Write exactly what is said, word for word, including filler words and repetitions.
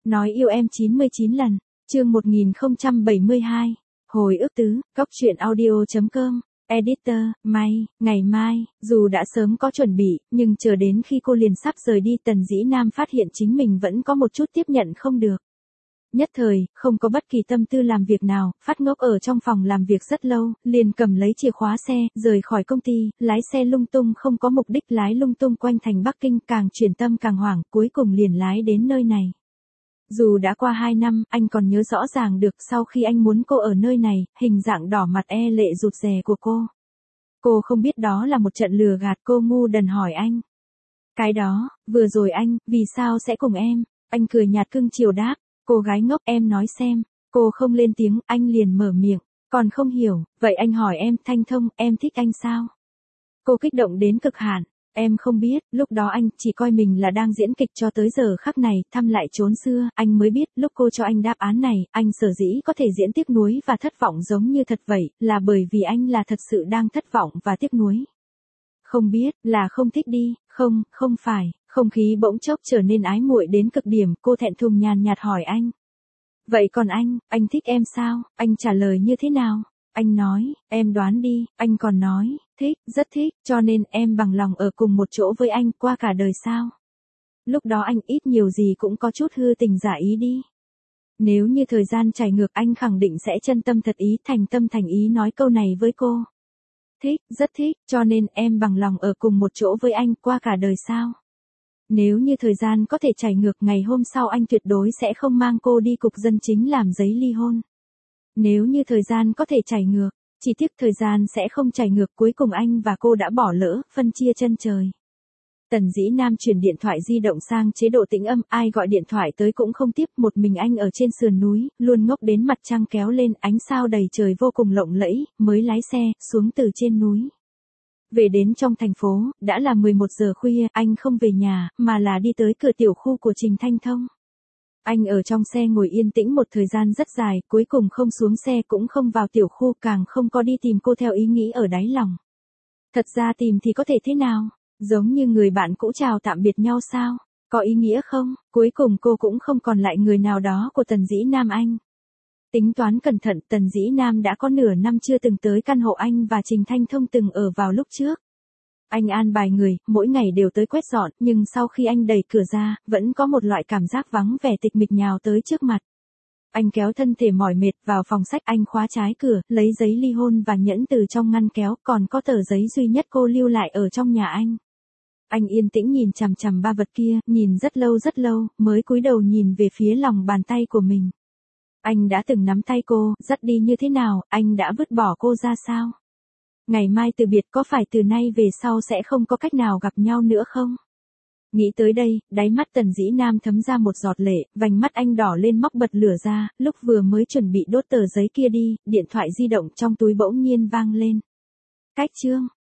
Nói yêu em chín mươi chín lần, chương một nghìn không trăm bảy mươi hai, hồi ức tứ, cóc truyện audio chấm com, editor, may, ngày mai, dù đã sớm có chuẩn bị, nhưng chờ đến khi cô liền sắp rời đi Tần Dĩ Nam phát hiện chính mình vẫn có một chút tiếp nhận không được. Nhất thời, không có bất kỳ tâm tư làm việc nào, phát ngốc ở trong phòng làm việc rất lâu, liền cầm lấy chìa khóa xe, rời khỏi công ty, lái xe lung tung không có mục đích lái lung tung quanh thành Bắc Kinh, càng chuyển tâm càng hoảng, cuối cùng liền lái đến nơi này. Dù đã qua hai năm, anh còn nhớ rõ ràng được sau khi anh muốn cô ở nơi này, hình dạng đỏ mặt e lệ rụt rè của cô. Cô không biết đó là một trận lừa gạt, cô ngu đần hỏi anh. Cái đó, vừa rồi anh, vì sao sẽ cùng em? Anh cười nhạt cưng chiều đáp. Cô gái ngốc, em nói xem. Cô không lên tiếng, anh liền mở miệng. Còn không hiểu, vậy anh hỏi em, Thanh Thông, em thích anh sao? Cô kích động đến cực hạn. Em không biết, lúc đó anh chỉ coi mình là đang diễn kịch cho tới giờ khắc này, thăm lại chốn xưa, anh mới biết, lúc cô cho anh đáp án này, anh sở dĩ có thể diễn tiếc nuối và thất vọng giống như thật vậy, là bởi vì anh là thật sự đang thất vọng và tiếc nuối. Không biết, là không thích đi, không, không phải, không khí bỗng chốc trở nên ái muội đến cực điểm, cô thẹn thùng nhàn nhạt hỏi anh. Vậy còn anh, anh thích em sao? Anh trả lời như thế nào? Anh nói, em đoán đi, anh còn nói, thích, rất thích, cho nên em bằng lòng ở cùng một chỗ với anh qua cả đời sao? Lúc đó anh ít nhiều gì cũng có chút hư tình giả ý đi. Nếu như thời gian trải ngược anh khẳng định sẽ chân tâm thật ý thành tâm thành ý nói câu này với cô. Thích, rất thích, cho nên em bằng lòng ở cùng một chỗ với anh qua cả đời sao? Nếu như thời gian có thể trải ngược ngày hôm sau anh tuyệt đối sẽ không mang cô đi cục dân chính làm giấy ly hôn. Nếu như thời gian có thể trải ngược, chỉ tiếc thời gian sẽ không trải ngược, cuối cùng anh và cô đã bỏ lỡ, phân chia chân trời. Tần Dĩ Nam chuyển điện thoại di động sang chế độ tĩnh âm, ai gọi điện thoại tới cũng không tiếp, một mình anh ở trên sườn núi, luôn ngốc đến mặt trăng kéo lên, ánh sao đầy trời vô cùng lộng lẫy, mới lái xe, xuống từ trên núi. Về đến trong thành phố, đã là mười một giờ khuya, anh không về nhà, mà là đi tới cửa tiểu khu của Trình Thanh Thông. Anh ở trong xe ngồi yên tĩnh một thời gian rất dài, cuối cùng không xuống xe cũng không vào tiểu khu, càng không có đi tìm cô theo ý nghĩ ở đáy lòng. Thật ra tìm thì có thể thế nào? Giống như người bạn cũ chào tạm biệt nhau sao? Có ý nghĩa không? Cuối cùng cô cũng không còn lại người nào đó của Tần Dĩ Nam anh. Tính toán cẩn thận, Tần Dĩ Nam đã có nửa năm chưa từng tới căn hộ anh và Trình Thanh Thông từng ở vào lúc trước. Anh an bài người, mỗi ngày đều tới quét dọn, nhưng sau khi anh đẩy cửa ra, vẫn có một loại cảm giác vắng vẻ tịch mịch nhào tới trước mặt. Anh kéo thân thể mỏi mệt vào phòng sách, anh khóa trái cửa, lấy giấy ly hôn và nhẫn từ trong ngăn kéo, còn có tờ giấy duy nhất cô lưu lại ở trong nhà anh. Anh yên tĩnh nhìn chằm chằm ba vật kia, nhìn rất lâu rất lâu, mới cúi đầu nhìn về phía lòng bàn tay của mình. Anh đã từng nắm tay cô, dắt đi như thế nào, anh đã vứt bỏ cô ra sao? Ngày mai từ biệt, có phải từ nay về sau sẽ không có cách nào gặp nhau nữa không? Nghĩ tới đây, đáy mắt Tần Dĩ Nam thấm ra một giọt lệ, vành mắt anh đỏ lên, móc bật lửa ra, lúc vừa mới chuẩn bị đốt tờ giấy kia đi, điện thoại di động trong túi bỗng nhiên vang lên. Cách chương,